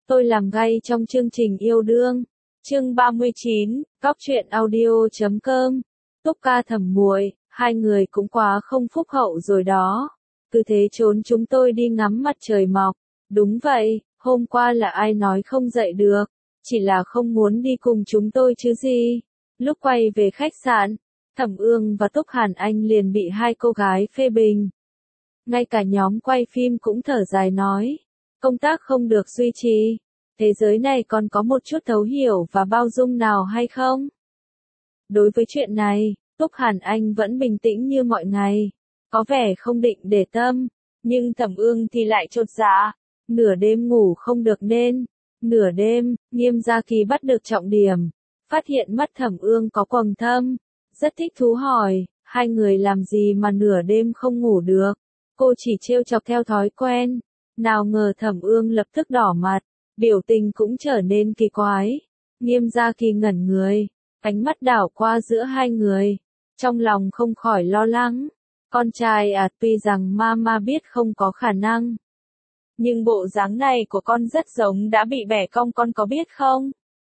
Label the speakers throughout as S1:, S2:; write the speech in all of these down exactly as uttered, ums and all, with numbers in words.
S1: Tôi làm gay trong chương trình yêu đương. Chương ba mươi chín, góc truyện audio chấm com. Túc ca Thẩm muội, hai người cũng quá không phúc hậu rồi đó. Cứ thế trốn chúng tôi đi ngắm mặt trời mọc. Đúng vậy, hôm qua là ai nói không dậy được, chỉ là không muốn đi cùng chúng tôi chứ gì. Lúc quay về khách sạn, Thẩm Ương và Túc Hàn Anh liền bị hai cô gái phê bình. Ngay cả nhóm quay phim cũng thở dài nói, công tác không được duy trì. Thế giới này còn có một chút thấu hiểu và bao dung nào hay không? Đối với chuyện này, Túc Hàn Anh vẫn bình tĩnh như mọi ngày, có vẻ không định để tâm, nhưng Thẩm Ương thì lại chột dạ, nửa đêm ngủ không được nên, nửa đêm, Nghiêm Gia Kỳ bắt được trọng điểm, phát hiện mắt Thẩm Ương có quầng thâm, rất thích thú hỏi, hai người làm gì mà nửa đêm không ngủ được, cô chỉ trêu chọc theo thói quen, nào ngờ Thẩm Ương lập tức đỏ mặt. Biểu tình cũng trở nên kỳ quái. Nghiêm Gia Kỳ ngẩn người, ánh mắt đảo qua giữa hai người, trong lòng không khỏi lo lắng. Con trai à, tuy rằng mama biết không có khả năng, nhưng bộ dáng này của con rất giống đã bị bẻ cong, con có biết không?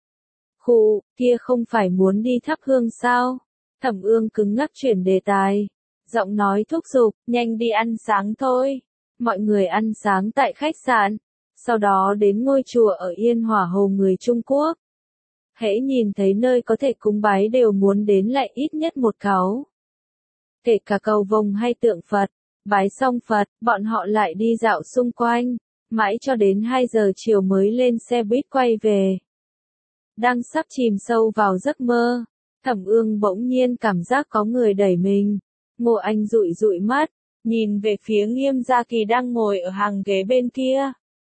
S1: Khụ, kia không phải muốn đi thắp hương sao? Thẩm Ương cứng ngắc chuyển đề tài, giọng nói thúc giục, nhanh đi ăn sáng thôi. Mọi người ăn sáng tại khách sạn, sau đó đến ngôi chùa ở Yên Hỏa Hồ người Trung Quốc. Hễ nhìn thấy nơi có thể cúng bái đều muốn đến lại ít nhất một cáu. Kể cả cầu vồng hay tượng Phật, bái xong Phật, bọn họ lại đi dạo xung quanh, mãi cho đến hai giờ chiều mới lên xe buýt quay về. Đang sắp chìm sâu vào giấc mơ, Thẩm Ương bỗng nhiên cảm giác có người đẩy mình. Ngô Anh dụi dụi mắt, nhìn về phía Nghiêm Gia Kỳ đang ngồi ở hàng ghế bên kia.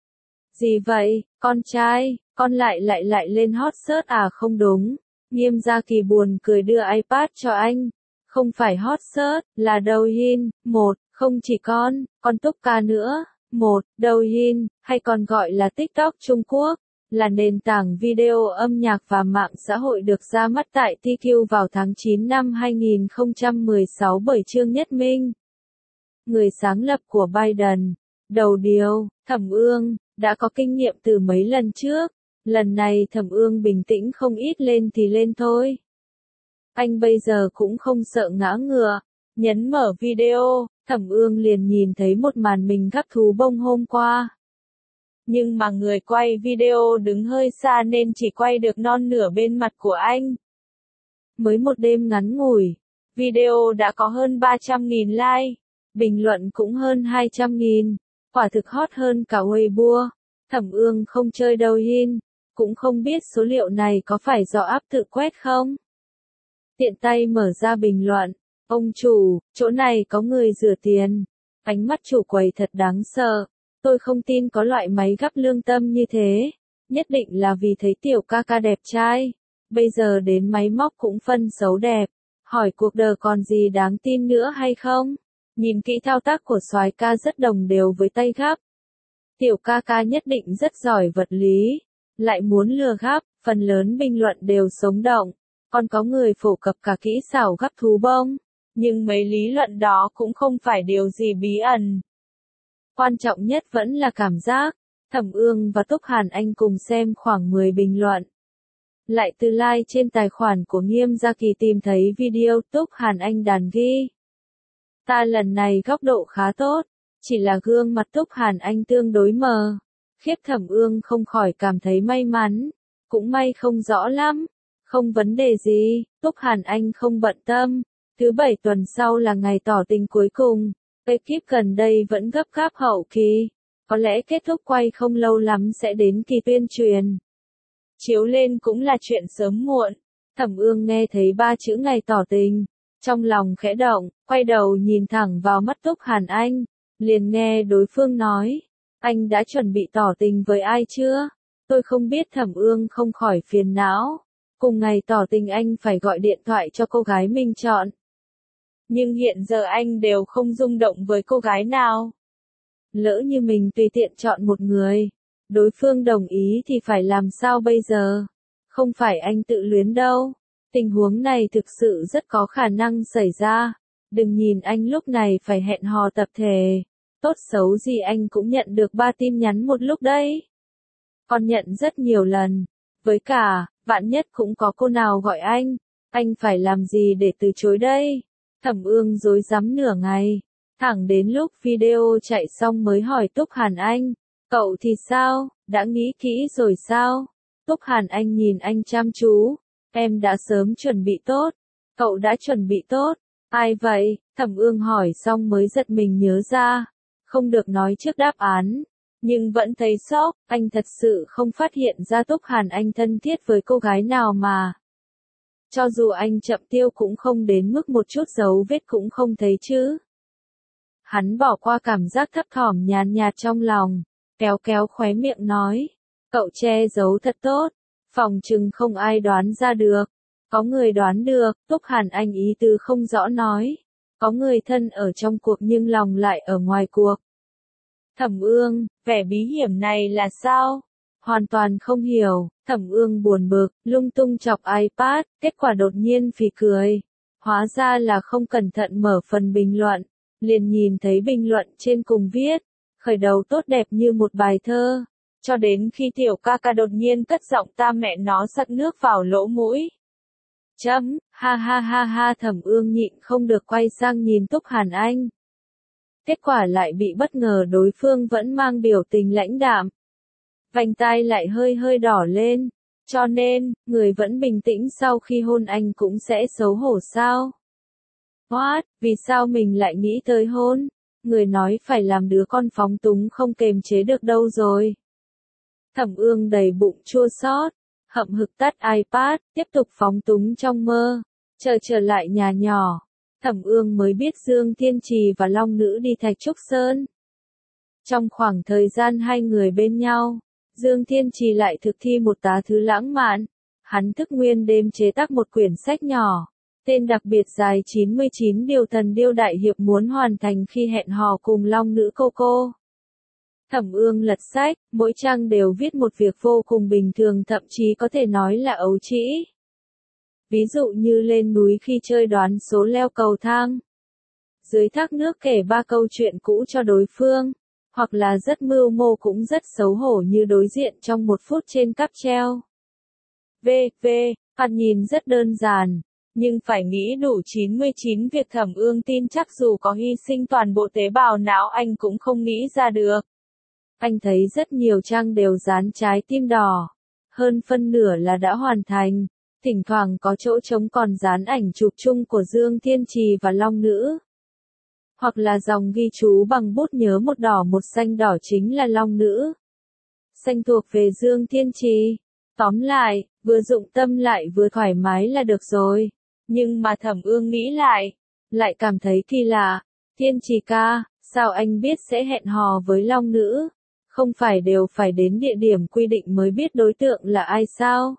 S1: Gì vậy, con trai, con lại lại lại lên hot search à? Không đúng. Nghiêm Gia Kỳ buồn cười đưa iPad cho anh. Không phải hot search, là Douyin, một, không chỉ con, con Túc ca nữa. Một, Douyin, hay còn gọi là TikTok Trung Quốc, là nền tảng video âm nhạc và mạng xã hội được ra mắt tại tê quy vào tháng chín năm hai nghìn không trăm mười sáu bởi Trương Nhất Minh, người sáng lập của Biden. Đầu điều, Thẩm Ương đã có kinh nghiệm từ mấy lần trước, lần này Thẩm Ương bình tĩnh không ít, lên thì lên thôi. Anh bây giờ cũng không sợ ngã ngựa, nhấn mở video, Thẩm Ương liền nhìn thấy một màn mình gắp thú bông hôm qua. Nhưng mà người quay video đứng hơi xa nên chỉ quay được non nửa bên mặt của anh. Mới một đêm ngắn ngủi, video đã có hơn ba trăm nghìn like, bình luận cũng hơn hai trăm nghìn. Quả thực hot hơn cả Weibo. Thẩm Ương không chơi Douyin, cũng không biết số liệu này có phải do app tự quét không. Tiện tay mở ra bình luận, ông chủ, chỗ này có người rửa tiền. Ánh mắt chủ quầy thật đáng sợ, tôi không tin có loại máy gắp lương tâm như thế. Nhất định là vì thấy tiểu ca ca đẹp trai, bây giờ đến máy móc cũng phân xấu đẹp. Hỏi cuộc đời còn gì đáng tin nữa hay không? Nhìn kỹ thao tác của soái ca rất đồng đều với tay gắp. Tiểu ca ca nhất định rất giỏi vật lý, lại muốn lừa gắp, phần lớn bình luận đều sống động, còn có người phổ cập cả kỹ xảo gắp thú bông, nhưng mấy lý luận đó cũng không phải điều gì bí ẩn. Quan trọng nhất vẫn là cảm giác. Thẩm Ương và Túc Hàn Anh cùng xem khoảng mười bình luận. Lại từ like trên tài khoản của Nghiêm Gia Kỳ tìm thấy video Túc Hàn Anh đàn ghi. Ta lần này góc độ khá tốt, chỉ là gương mặt Túc Hàn Anh tương đối mờ. Khiếp, Thẩm Ương không khỏi cảm thấy may mắn, cũng may không rõ lắm, không vấn đề gì, Túc Hàn Anh không bận tâm. Thứ bảy tuần sau là ngày tỏ tình cuối cùng, ekip gần đây vẫn gấp gáp hậu kỳ, có lẽ kết thúc quay không lâu lắm sẽ đến kỳ tuyên truyền. Chiếu lên cũng là chuyện sớm muộn. Thẩm Ương nghe thấy ba chữ ngày tỏ tình, trong lòng khẽ động, quay đầu nhìn thẳng vào mắt Túc Hàn Anh, liền nghe đối phương nói, anh đã chuẩn bị tỏ tình với ai chưa? Tôi không biết. Thẩm Ương không khỏi phiền não, cùng ngày tỏ tình anh phải gọi điện thoại cho cô gái mình chọn. Nhưng hiện giờ anh đều không rung động với cô gái nào. Lỡ như mình tùy tiện chọn một người, đối phương đồng ý thì phải làm sao bây giờ? Không phải anh tự luyến đâu. Tình huống này thực sự rất có khả năng xảy ra. Đừng nhìn anh lúc này phải hẹn hò tập thể. Tốt xấu gì anh cũng nhận được ba tin nhắn một lúc đấy. con nhận rất nhiều lần. Với cả, vạn nhất cũng có cô nào gọi anh, anh phải làm gì để từ chối đây? Thẩm Ương rối rắm nửa ngày, thẳng đến lúc video chạy xong mới hỏi Túc Hàn Anh, cậu thì sao, đã nghĩ kỹ rồi sao? Túc Hàn Anh nhìn anh chăm chú, em đã sớm chuẩn bị tốt. Cậu đã chuẩn bị tốt? Ai vậy? Thẩm Ương hỏi xong mới giật mình nhớ ra, không được nói trước đáp án. Nhưng vẫn thấy sốc, anh thật sự không phát hiện ra Túc Hàn Anh thân thiết với cô gái nào mà. Cho dù anh chậm tiêu cũng không đến mức một chút dấu vết cũng không thấy chứ. Hắn bỏ qua cảm giác thấp thỏm nhàn nhạt trong lòng, kéo kéo khóe miệng nói, cậu che giấu thật tốt, phòng chừng không ai đoán ra được. Có người đoán được, Túc Hàn Anh ý tứ không rõ nói. Có người thân ở trong cuộc nhưng lòng lại ở ngoài cuộc. Thẩm Ương, vẻ bí hiểm này là sao? Hoàn toàn không hiểu, Thẩm Ương buồn bực, lung tung chọc iPad, kết quả đột nhiên phì cười. Hóa ra là không cẩn thận mở phần bình luận, liền nhìn thấy bình luận trên cùng viết, khởi đầu tốt đẹp như một bài thơ, cho đến khi tiểu ca ca đột nhiên cất giọng ta mẹ nó sặc nước vào lỗ mũi. Chấm, ha ha ha ha Thẩm Ương nhịn không được quay sang nhìn Túc Hàn Anh. Kết quả lại bị bất ngờ đối phương vẫn mang biểu tình lãnh đạm. Vành tai lại hơi hơi đỏ lên, cho nên, người vẫn bình tĩnh sau khi hôn anh cũng sẽ xấu hổ sao? What, vì sao mình lại nghĩ tới hôn? Người nói phải làm đứa con phóng túng không kềm chế được đâu rồi. Thẩm Ương đầy bụng chua xót, hậm hực tắt iPad, tiếp tục phóng túng trong mơ. Chờ trở lại nhà nhỏ, Thẩm Ương mới biết Dương Thiên Trì và Long Nữ đi Thạch Trúc Sơn. Trong khoảng thời gian hai người bên nhau, Dương Thiên Trì lại thực thi một tá thứ lãng mạn. Hắn thức nguyên đêm chế tác một quyển sách nhỏ, tên đặc biệt dài chín mươi chín điều Thần Điêu Đại Hiệp muốn hoàn thành khi hẹn hò cùng Long Nữ cô cô. Thẩm Ương lật sách, mỗi trang đều viết một việc vô cùng bình thường, thậm chí có thể nói là ấu trĩ. Ví dụ như lên núi khi chơi đoán số leo cầu thang, dưới thác nước kể ba câu chuyện cũ cho đối phương, hoặc là rất mưu mô cũng rất xấu hổ như đối diện trong một phút trên cáp treo. V. V. Phạt nhìn rất đơn giản, nhưng phải nghĩ đủ chín mươi chín việc Thẩm Ương tin chắc dù có hy sinh toàn bộ tế bào não anh cũng không nghĩ ra được. Anh thấy rất nhiều trang đều dán trái tim đỏ, hơn phân nửa là đã hoàn thành, thỉnh thoảng có chỗ trống còn dán ảnh chụp chung của Dương Thiên Trì và Long Nữ. Hoặc là dòng ghi chú bằng bút nhớ một đỏ một xanh, đỏ chính là Long Nữ, xanh thuộc về Dương Thiên Trì. Tóm lại, vừa dụng tâm lại vừa thoải mái là được rồi. Nhưng mà Thẩm Ương nghĩ lại, lại cảm thấy kỳ lạ. Thiên Trì ca, sao anh biết sẽ hẹn hò với Long Nữ? Không phải đều phải đến địa điểm quy định mới biết đối tượng là ai sao?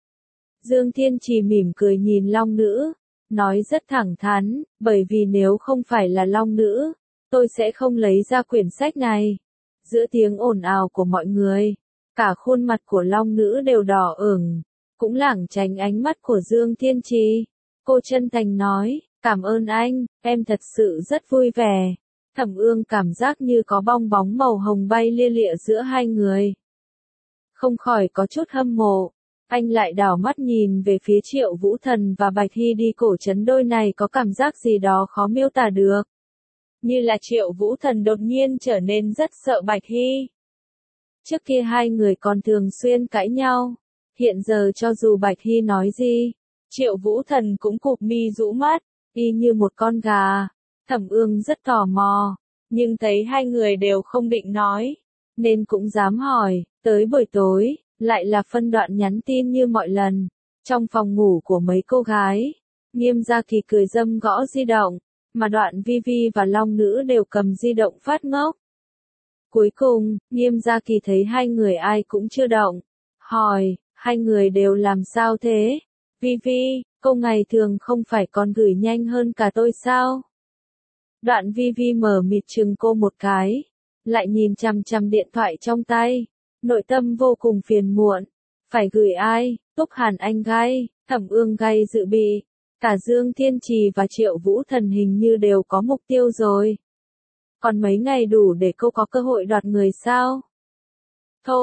S1: Dương Thiên Trì mỉm cười nhìn Long Nữ, nói rất thẳng thắn, bởi vì nếu không phải là Long Nữ, tôi sẽ không lấy ra quyển sách này. Giữa tiếng ồn ào của mọi người, cả khuôn mặt của Long Nữ đều đỏ ửng, cũng lảng tránh ánh mắt của Dương Thiên Trì. Cô chân thành nói, cảm ơn anh, em thật sự rất vui vẻ. Thẩm Ương cảm giác như có bong bóng màu hồng bay lia lịa giữa hai người. Không khỏi có chút hâm mộ. Anh lại đảo mắt nhìn về phía Triệu Vũ Thần và Bạch Hy đi cổ trấn, đôi này có cảm giác gì đó khó miêu tả được. Như là Triệu Vũ Thần đột nhiên trở nên rất sợ Bạch Hy. Trước kia hai người còn thường xuyên cãi nhau. Hiện giờ cho dù Bạch Hy nói gì, Triệu Vũ Thần cũng cụp mi rũ mắt, y như một con gà. Thẩm Ương rất tò mò, nhưng thấy hai người đều không định nói, nên cũng dám hỏi. Tới buổi tối, lại là phân đoạn nhắn tin như mọi lần. Trong phòng ngủ của mấy cô gái, Nghiêm Gia Kỳ cười râm gõ di động, mà Đoạn Vi Vi và Long Nữ đều cầm di động phát ngốc. Cuối cùng, Nghiêm Gia Kỳ thấy hai người ai cũng chưa động, hỏi, hai người đều làm sao thế? Vi Vi, cô ngày thường không phải còn gửi nhanh hơn cả tôi sao? Đoạn Vi Vi mở mịt chừng cô một cái, lại nhìn chằm chằm điện thoại trong tay, nội tâm vô cùng phiền muộn. Phải gửi ai? Túc Hàn Anh gay, Thẩm Ương gay dự bị, cả Dương Thiên Trì và Triệu Vũ Thần hình như đều có mục tiêu rồi. Còn mấy ngày đủ để cô có cơ hội đoạt người sao? Thôi,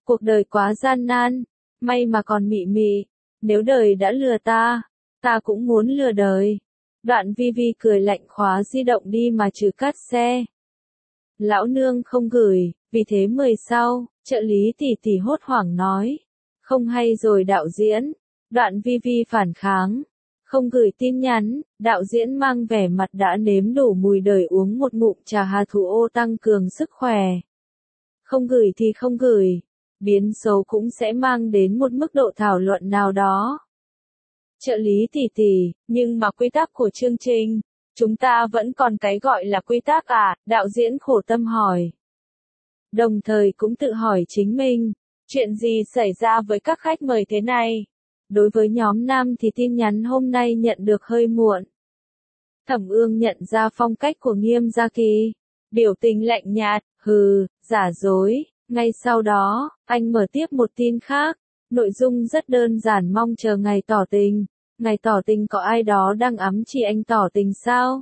S1: Cuộc đời quá gian nan, may mà còn mị mị, nếu đời đã lừa ta, ta cũng muốn lừa đời. Đoạn Vi Vi cười lạnh khóa di động đi mà trừ cát xe. Lão nương không gửi, vì thế mười sau, trợ lý tỷ tỷ hốt hoảng nói. Không hay rồi đạo diễn. Đoạn Vi Vi phản kháng. Không gửi tin nhắn, đạo diễn mang vẻ mặt đã nếm đủ mùi đời uống một ngụm trà hà thủ ô tăng cường sức khỏe. Không gửi thì không gửi, biến số cũng sẽ mang đến một mức độ thảo luận nào đó. Trợ lý tỷ tỷ, nhưng mà quy tắc của chương trình, chúng ta vẫn còn cái gọi là quy tắc à, đạo diễn khổ tâm hỏi. Đồng thời cũng tự hỏi chính mình, chuyện gì xảy ra với các khách mời thế này? Đối với nhóm nam thì tin nhắn hôm nay nhận được hơi muộn. Thẩm Ương nhận ra phong cách của Nghiêm Gia Kỳ, biểu tình lạnh nhạt, hừ, giả dối. Ngay sau đó, anh mở tiếp một tin khác, nội dung rất đơn giản mong chờ ngày tỏ tình. Ngày tỏ tình có ai đó đang ấm chỉ anh tỏ tình sao?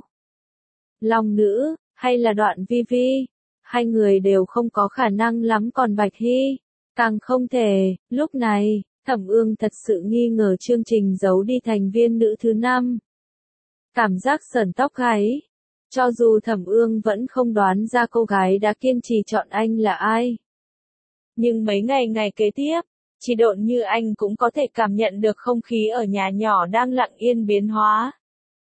S1: Long Nữ, hay là Đoạn Vi Vi? Hai người đều không có khả năng lắm còn Bạch Hy. Càng không thể, lúc này, Thẩm Ương thật sự nghi ngờ chương trình giấu đi thành viên nữ thứ năm. Cảm giác sởn tóc gáy. Cho dù Thẩm Ương vẫn không đoán ra cô gái đã kiên trì chọn anh là ai. Nhưng mấy ngày ngày kế tiếp, chỉ độn như anh cũng có thể cảm nhận được không khí ở nhà nhỏ đang lặng yên biến hóa.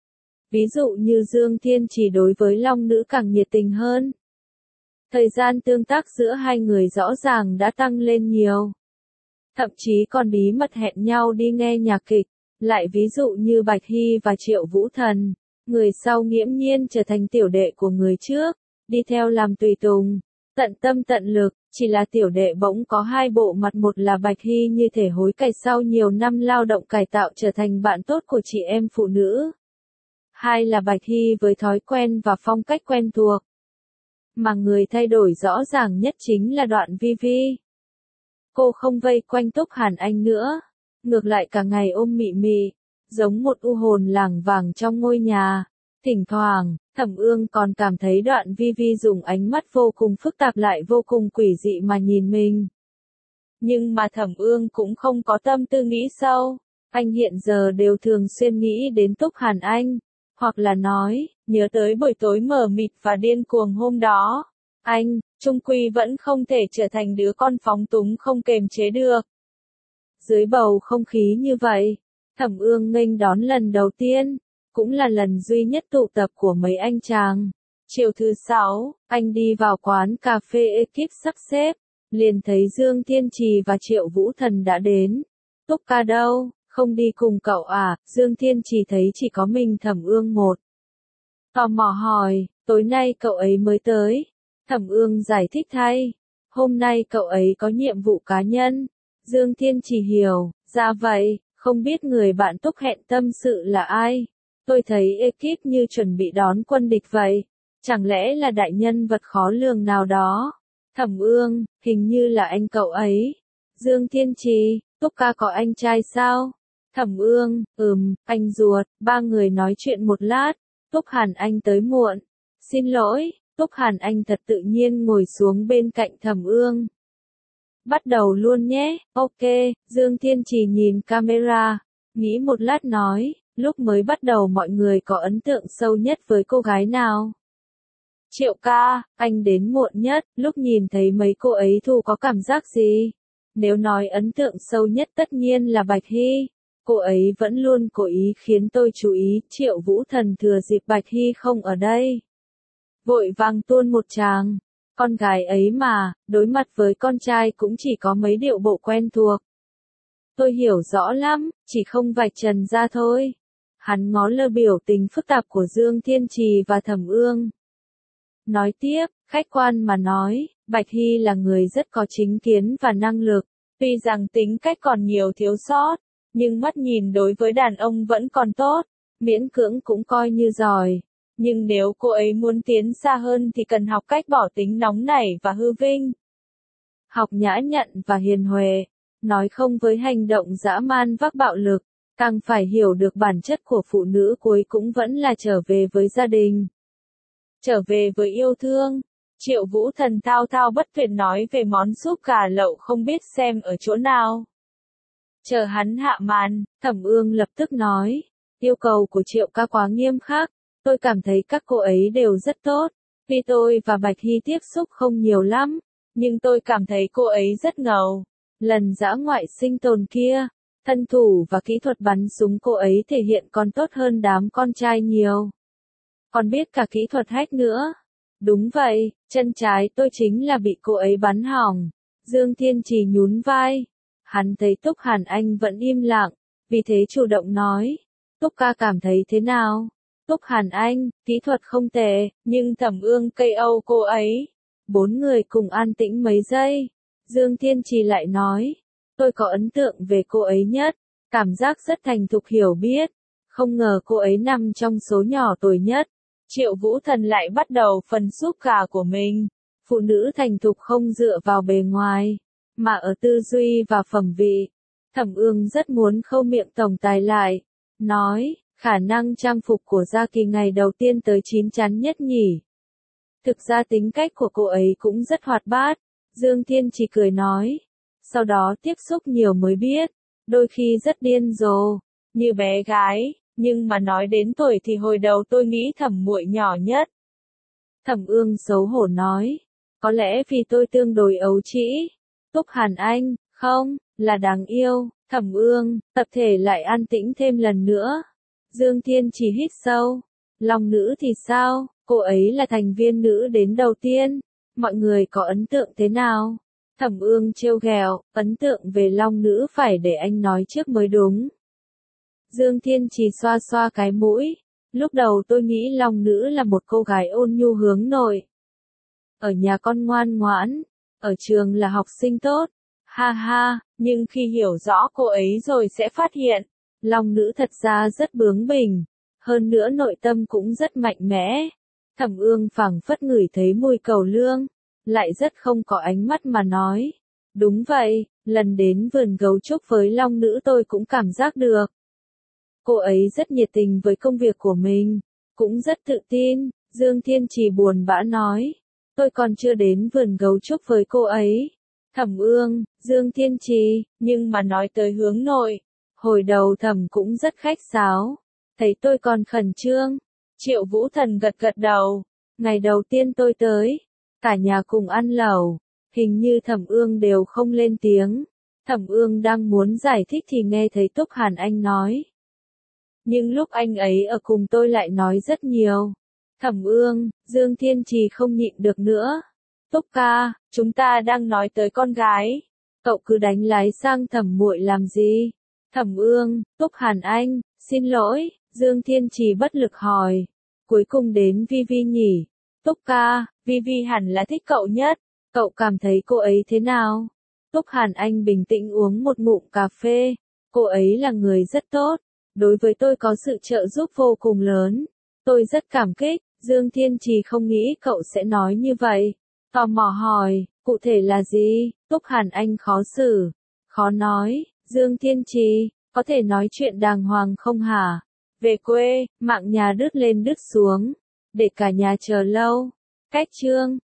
S1: Ví dụ như Dương Thiên Chỉ đối với Long Nữ càng nhiệt tình hơn. Thời gian tương tác giữa hai người rõ ràng đã tăng lên nhiều. Thậm chí còn bí mật hẹn nhau đi nghe nhạc kịch. Lại ví dụ như Bạch Hy và Triệu Vũ Thần, người sau nghiễm nhiên trở thành tiểu đệ của người trước, đi theo làm tùy tùng, tận tâm tận lực, chỉ là tiểu đệ bỗng có hai bộ mặt, một là Bạch Hy như thể hối cải sau nhiều năm lao động cải tạo trở thành bạn tốt của chị em phụ nữ. Hai là Bạch Hy với thói quen và phong cách quen thuộc. Mà người thay đổi rõ ràng nhất chính là Đoạn Vi Vi. Cô không vây quanh Túc Hàn Anh nữa, ngược lại cả ngày ôm mị mị, giống một u hồn lảng vảng trong ngôi nhà. Thỉnh thoảng, Thẩm Ương còn cảm thấy Đoạn Vi Vi dùng ánh mắt vô cùng phức tạp lại vô cùng quỷ dị mà nhìn mình. Nhưng mà Thẩm Ương cũng không có tâm tư nghĩ sâu, anh hiện giờ đều thường xuyên nghĩ đến Túc Hàn Anh, hoặc là nói, nhớ tới buổi tối mờ mịt và điên cuồng hôm đó. Anh, chung quy vẫn không thể trở thành đứa con phóng túng không kềm chế được. Dưới bầu không khí như vậy, Thẩm Ương nghênh đón lần đầu tiên, cũng là lần duy nhất tụ tập của mấy anh chàng. Chiều thứ sáu, anh đi vào quán cà phê ekip sắp xếp, liền thấy Dương Thiên Trì và Triệu Vũ Thần đã đến. Túc ca đâu, không đi cùng cậu à? Dương Thiên Trì thấy chỉ có mình Thẩm Ương một. Tò mò hỏi, tối nay cậu ấy mới tới. Thẩm Ương giải thích thay, hôm nay cậu ấy có nhiệm vụ cá nhân. Dương Thiên Trì hiểu, ra vậy, không biết người bạn Túc hẹn tâm sự là ai. Tôi thấy ekip như chuẩn bị đón quân địch vậy, chẳng lẽ là đại nhân vật khó lường nào đó. Thẩm Ương, hình như là anh cậu ấy. Dương Thiên Trì, Túc ca có anh trai sao? Thẩm Ương, ừm, anh ruột. Ba người nói chuyện một lát, Túc Hàn Anh tới muộn. Xin lỗi. Túc Hàn Anh thật tự nhiên ngồi xuống bên cạnh Thẩm Ương. Bắt đầu luôn nhé, ok. Dương Thiên Trì nhìn camera, nghĩ một lát nói, lúc mới bắt đầu mọi người có ấn tượng sâu nhất với cô gái nào? Triệu ca, anh đến muộn nhất, lúc nhìn thấy mấy cô ấy thu có cảm giác gì? Nếu nói ấn tượng sâu nhất tất nhiên là Bạch Hy. Cô ấy vẫn luôn cố ý khiến tôi chú ý. Triệu Vũ Thần thừa dịp Bạch Hy không ở đây, vội vàng tuôn một tràng. Con gái ấy mà, đối mặt với con trai cũng chỉ có mấy điệu bộ quen thuộc. Tôi hiểu rõ lắm, chỉ không vạch trần ra thôi. Hắn ngó lơ biểu tình phức tạp của Dương Thiên Trì và Thẩm Ương. Nói tiếp, khách quan mà nói, Bạch Hy là người rất có chính kiến và năng lực. Tuy rằng tính cách còn nhiều thiếu sót, nhưng mắt nhìn đối với đàn ông vẫn còn tốt, miễn cưỡng cũng coi như giỏi. Nhưng nếu cô ấy muốn tiến xa hơn thì cần học cách bỏ tính nóng nảy và hư vinh. Học nhã nhặn và hiền huệ, nói không với hành động dã man vác bạo lực, càng phải hiểu được bản chất của phụ nữ cuối cũng vẫn là trở về với gia đình. Trở về với yêu thương, Triệu Vũ Thần thao thao bất tuyệt nói về món súp gà lậu không biết xem ở chỗ nào. Chờ hắn hạ màn, Thẩm Ương lập tức nói, yêu cầu của Triệu ca quá nghiêm khắc, tôi cảm thấy các cô ấy đều rất tốt, vì tôi và Bạch Hy tiếp xúc không nhiều lắm, nhưng tôi cảm thấy cô ấy rất ngầu. Lần dã ngoại sinh tồn kia, thân thủ và kỹ thuật bắn súng cô ấy thể hiện còn tốt hơn đám con trai nhiều. Còn biết cả kỹ thuật hack nữa. Đúng vậy, chân trái tôi chính là bị cô ấy bắn hỏng. Dương Thiên Trì nhún vai. Hắn thấy Túc Hàn Anh vẫn im lặng, vì thế chủ động nói. Túc ca cảm thấy thế nào? Túc Hàn Anh, kỹ thuật không tệ, nhưng Thẩm Ương ca o cô ấy. Bốn người cùng an tĩnh mấy giây. Dương Thiên Trì lại nói. Tôi có ấn tượng về cô ấy nhất, cảm giác rất thành thục hiểu biết. Không ngờ cô ấy nằm trong số nhỏ tuổi nhất. Triệu Vũ Thần lại bắt đầu phần súp gà của mình. Phụ nữ thành thục không dựa vào bề ngoài, mà ở tư duy và phẩm vị. Thẩm Ương rất muốn khâu miệng tổng tài lại. Nói, khả năng trang phục của Gia Kỳ ngày đầu tiên tới chín chắn nhất nhỉ. Thực ra tính cách của cô ấy cũng rất hoạt bát. Dương Thiên chỉ cười nói. Sau đó tiếp xúc nhiều mới biết. Đôi khi rất điên rồ, như bé gái. Nhưng mà nói đến tuổi thì hồi đầu tôi nghĩ Thẩm muội nhỏ nhất. Thẩm Ương xấu hổ nói. Có lẽ vì tôi tương đối ấu trĩ. Túc Hàn Anh, không, là đáng yêu. Thẩm Ương, tập thể lại an tĩnh thêm lần nữa. Dương Thiên chỉ hít sâu. Long nữ thì sao, cô ấy là thành viên nữ đến đầu tiên. Mọi người có ấn tượng thế nào? Thẩm Ương trêu ghẹo, ấn tượng về Long nữ phải để anh nói trước mới đúng. Dương Thiên Trì xoa xoa cái mũi. Lúc đầu tôi nghĩ Long nữ là một cô gái ôn nhu hướng nội. Ở nhà con ngoan ngoãn, ở trường là học sinh tốt. Ha ha, nhưng khi hiểu rõ cô ấy rồi sẽ phát hiện, Long nữ thật ra rất bướng bỉnh, hơn nữa nội tâm cũng rất mạnh mẽ. Thẩm Ương phảng phất ngửi thấy mùi cẩu lương, lại rất không có ánh mắt mà nói. Đúng vậy, lần đến vườn gấu trúc với Long nữ tôi cũng cảm giác được. Cô ấy rất nhiệt tình với công việc của mình, cũng rất tự tin. Dương Thiên Trì buồn bã nói. Tôi còn chưa đến vườn gấu trúc với cô ấy. Thẩm Ương, Dương Thiên Trì, nhưng mà nói tới hướng nội. Hồi đầu Thẩm cũng rất khách sáo. Thấy tôi còn khẩn trương. Triệu Vũ Thần gật gật đầu. Ngày đầu tiên tôi tới, cả nhà cùng ăn lẩu. Hình như Thẩm Ương đều không lên tiếng. Thẩm Ương đang muốn giải thích thì nghe thấy Túc Hàn Anh nói. Nhưng lúc anh ấy ở cùng tôi lại nói rất nhiều. Thẩm Ương, Dương Thiên Trì không nhịn được nữa. Túc ca, chúng ta đang nói tới con gái. Cậu cứ đánh lái sang Thẩm muội làm gì? Thẩm Ương, Túc Hàn Anh, xin lỗi, Dương Thiên Trì bất lực hỏi. Cuối cùng đến Vi Vi nhỉ? Túc ca, Vi Vi hẳn là thích cậu nhất. Cậu cảm thấy cô ấy thế nào? Túc Hàn Anh bình tĩnh uống một ngụm cà phê. Cô ấy là người rất tốt. Đối với tôi có sự trợ giúp vô cùng lớn. Tôi rất cảm kích. Dương Thiên Trì không nghĩ cậu sẽ nói như vậy. Tò mò hỏi, cụ thể là gì? Túc Hàn Anh khó xử. Khó nói. Dương Thiên Trì, có thể nói chuyện đàng hoàng không hả? Về quê, mạng nhà đứt lên đứt xuống. Để cả nhà chờ lâu. Cách chương.